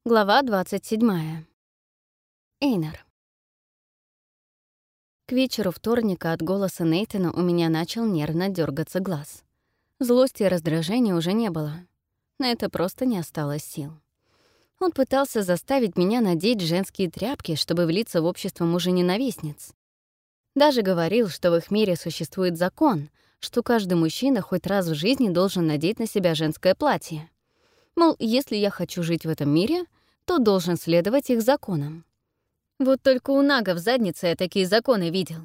Глава 27. Эйнар. К вечеру вторника от голоса Нейтана у меня начал нервно дергаться глаз. Злости и раздражения уже не было. На это просто не осталось сил. Он пытался заставить меня надеть женские тряпки, чтобы влиться в общество мужа-ненавистниц. Даже говорил, что в их мире существует закон, что каждый мужчина хоть раз в жизни должен надеть на себя женское платье. Мол, если я хочу жить в этом мире, то должен следовать их законам. Вот только у Нага в заднице я такие законы видел.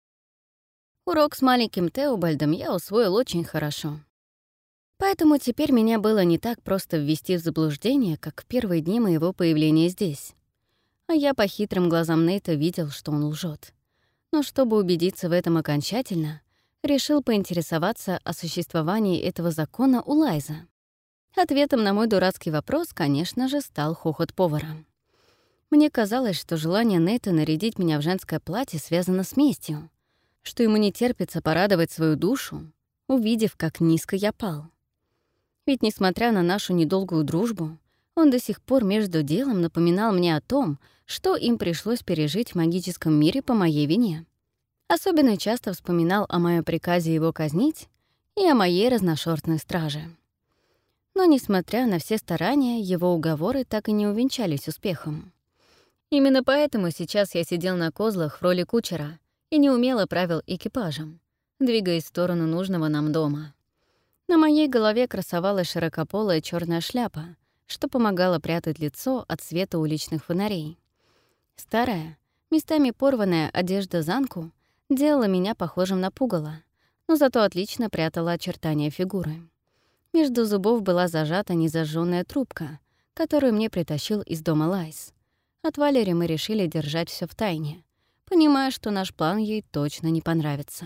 Урок с маленьким Теобальдом я усвоил очень хорошо. Поэтому теперь меня было не так просто ввести в заблуждение, как в первые дни моего появления здесь. А я по хитрым глазам Нейта видел, что он лжет. Но чтобы убедиться в этом окончательно, решил поинтересоваться о существовании этого закона у Лайза. Ответом на мой дурацкий вопрос, конечно же, стал хохот повара. Мне казалось, что желание Нейта нарядить меня в женское платье связано с местью, что ему не терпится порадовать свою душу, увидев, как низко я пал. Ведь, несмотря на нашу недолгую дружбу, он до сих пор между делом напоминал мне о том, что им пришлось пережить в магическом мире по моей вине. Особенно часто вспоминал о моем приказе его казнить и о моей разношёрстной страже. Но, несмотря на все старания, его уговоры так и не увенчались успехом. Именно поэтому сейчас я сидел на козлах в роли кучера и неумело правил экипажем, двигаясь в сторону нужного нам дома. На моей голове красовалась широкополая черная шляпа, что помогало прятать лицо от света уличных фонарей. Старая, местами порванная одежда Занку делала меня похожим на пугало, но зато отлично прятала очертания фигуры. Между зубов была зажата незажжённая трубка, которую мне притащил из дома Лайс. От Валери мы решили держать всё в тайне, понимая, что наш план ей точно не понравится.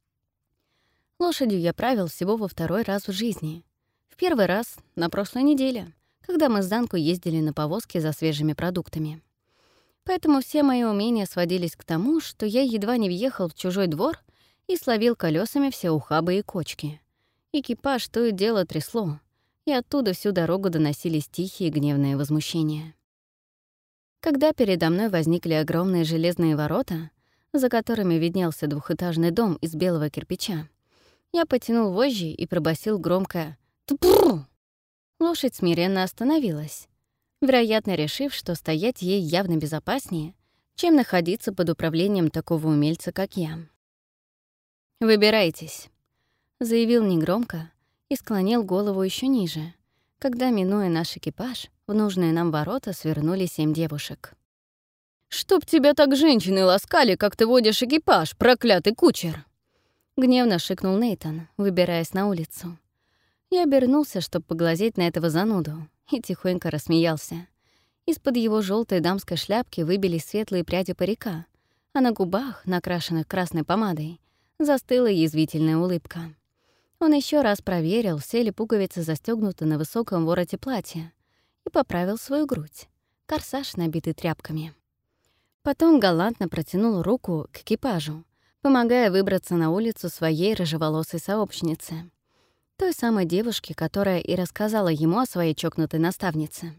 Лошадью я правил всего во второй раз в жизни. В первый раз — на прошлой неделе, когда мы с Данку ездили на повозке за свежими продуктами. Поэтому все мои умения сводились к тому, что я едва не въехал в чужой двор и словил колесами все ухабы и кочки. Экипаж то и дело трясло, и оттуда всю дорогу доносились тихие гневные возмущения. Когда передо мной возникли огромные железные ворота, за которыми виднелся двухэтажный дом из белого кирпича, я потянул вожжи и пробасил громко «Тупру!». Лошадь смиренно остановилась, вероятно, решив, что стоять ей явно безопаснее, чем находиться под управлением такого умельца, как я. «Выбирайтесь», — заявил негромко и склонил голову еще ниже, когда, минуя наш экипаж, в нужные нам ворота свернули 7 девушек. «Чтоб тебя так женщины ласкали, как ты водишь экипаж, проклятый кучер!» Гневно шикнул Нейтан, выбираясь на улицу. Я обернулся, чтобы поглазеть на этого зануду, и тихонько рассмеялся. Из-под его желтой дамской шляпки выбились светлые пряди парика, а на губах, накрашенных красной помадой, застыла язвительная улыбка. Он еще раз проверил, все ли пуговицы застегнуты на высоком вороте платья, и поправил свою грудь, корсаж, набитый тряпками. Потом галантно протянул руку к экипажу, помогая выбраться на улицу своей рыжеволосой сообщнице, той самой девушке, которая и рассказала ему о своей чокнутой наставнице.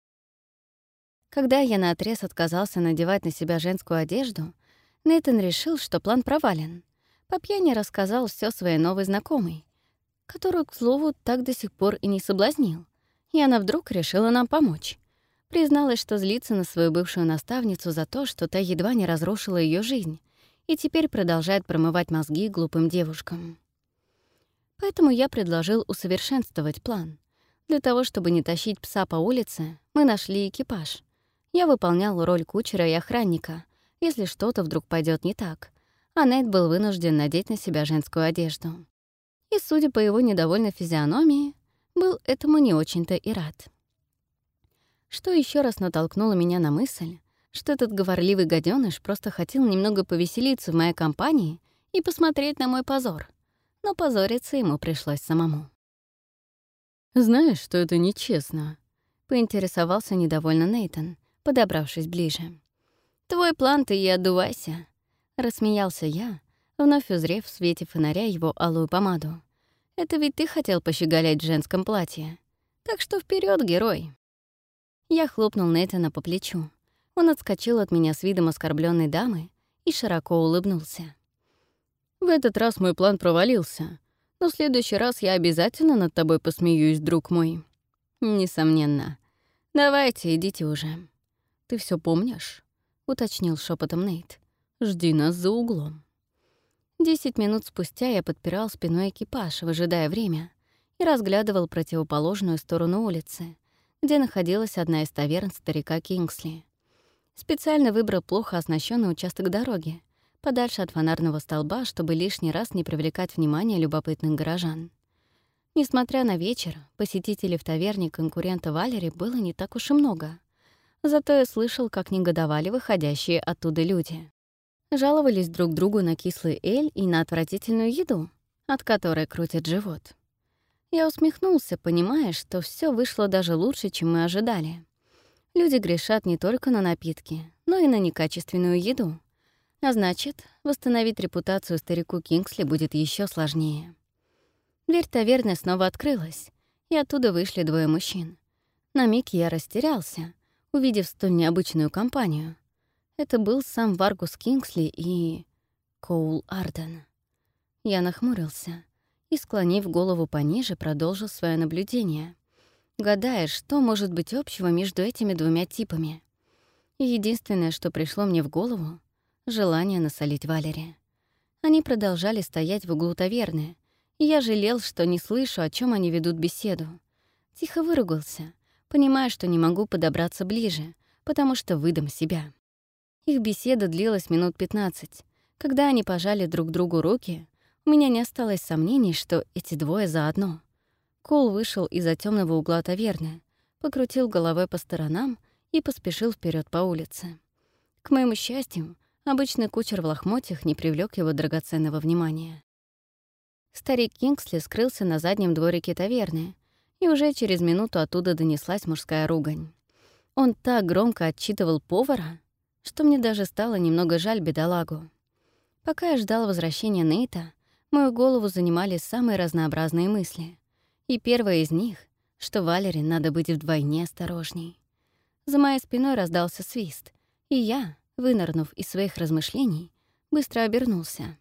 Когда я наотрез отказался надевать на себя женскую одежду, Нейтан решил, что план провален. По пьяни рассказал все своей новой знакомой, которую, к слову, так до сих пор и не соблазнил, и она вдруг решила нам помочь. Призналась, что злится на свою бывшую наставницу за то, что та едва не разрушила ее жизнь, и теперь продолжает промывать мозги глупым девушкам. Поэтому я предложил усовершенствовать план. Для того, чтобы не тащить пса по улице, мы нашли экипаж. Я выполнял роль кучера и охранника, если что-то вдруг пойдет не так, а Нейт был вынужден надеть на себя женскую одежду. И, судя по его недовольной физиономии, был этому не очень-то и рад. Что еще раз натолкнуло меня на мысль, что этот говорливый гадёныш просто хотел немного повеселиться в моей компании и посмотреть на мой позор. Но позориться ему пришлось самому. «Знаешь, что это нечестно?» — поинтересовался недовольно Нейтан, подобравшись ближе. «Твой план ты и отдувайся», — рассмеялся я, вновь узрев в свете фонаря его алую помаду. «Это ведь ты хотел пощеголять в женском платье. Так что вперед, герой!» Я хлопнул Нейтана по плечу. Он отскочил от меня с видом оскорбленной дамы и широко улыбнулся. «В этот раз мой план провалился, но в следующий раз я обязательно над тобой посмеюсь, друг мой». «Несомненно. Давайте, идите уже». «Ты все помнишь?» — уточнил шепотом Нейт. «Жди нас за углом». 10 минут спустя я подпирал спиной экипаж, выжидая время, и разглядывал противоположную сторону улицы, где находилась одна из таверн старика Кингсли. Специально выбрал плохо оснащенный участок дороги, подальше от фонарного столба, чтобы лишний раз не привлекать внимание любопытных горожан. Несмотря на вечер, посетителей в таверне конкурента Валери было не так уж и много. Зато я слышал, как негодовали выходящие оттуда люди. Жаловались друг другу на кислый эль и на отвратительную еду, от которой крутит живот. Я усмехнулся, понимая, что все вышло даже лучше, чем мы ожидали. Люди грешат не только на напитки, но и на некачественную еду. А значит, восстановить репутацию старику Кингсли будет еще сложнее. Дверь таверны снова открылась, и оттуда вышли двое мужчин. На миг я растерялся, увидев столь необычную компанию. Это был сам Варгус Кингсли и Коул Арден. Я нахмурился и, склонив голову пониже, продолжил свое наблюдение, гадая, что может быть общего между этими двумя типами. И единственное, что пришло мне в голову — желание насолить Валери. Они продолжали стоять в углу таверны, и я жалел, что не слышу, о чем они ведут беседу. Тихо выругался, понимая, что не могу подобраться ближе, потому что выдам себя. Их беседа длилась минут 15. Когда они пожали друг другу руки, у меня не осталось сомнений, что эти двое заодно. Коул вышел из-за темного угла таверны, покрутил головой по сторонам и поспешил вперед по улице. К моему счастью, обычный кучер в лохмотьях не привлек его драгоценного внимания. Старик Кингсли скрылся на заднем дворике таверны, и уже через минуту оттуда донеслась мужская ругань. Он так громко отчитывал повара, что мне даже стало немного жаль бедолагу. Пока я ждал возвращения Нейта, мою голову занимали самые разнообразные мысли. И первая из них, что Валери надо быть вдвойне осторожней. За моей спиной раздался свист, и я, вынырнув из своих размышлений, быстро обернулся.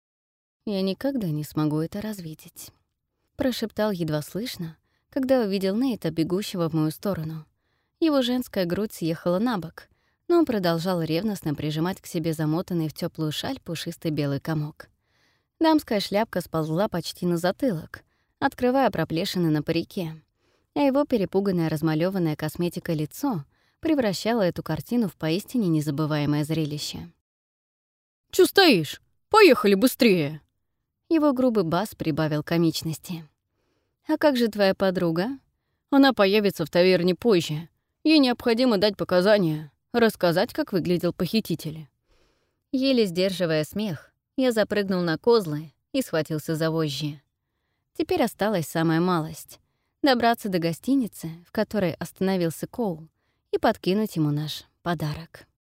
«Я никогда не смогу это развидеть», — прошептал едва слышно, когда увидел Нейта, бегущего в мою сторону. Его женская грудь съехала на бок, но он продолжал ревностно прижимать к себе замотанный в теплую шаль пушистый белый комок. Дамская шляпка сползла почти на затылок, открывая проплешины на парике, а его перепуганное размалёванное косметикой лицо превращало эту картину в поистине незабываемое зрелище. «Чё стоишь? Поехали быстрее!» Его грубый бас прибавил комичности. «А как же твоя подруга?» «Она появится в таверне позже. Ей необходимо дать показания, рассказать, как выглядел похититель». Еле сдерживая смех, я запрыгнул на козлы и схватился за вожжи. Теперь осталась самая малость — добраться до гостиницы, в которой остановился Коул, и подкинуть ему наш подарок.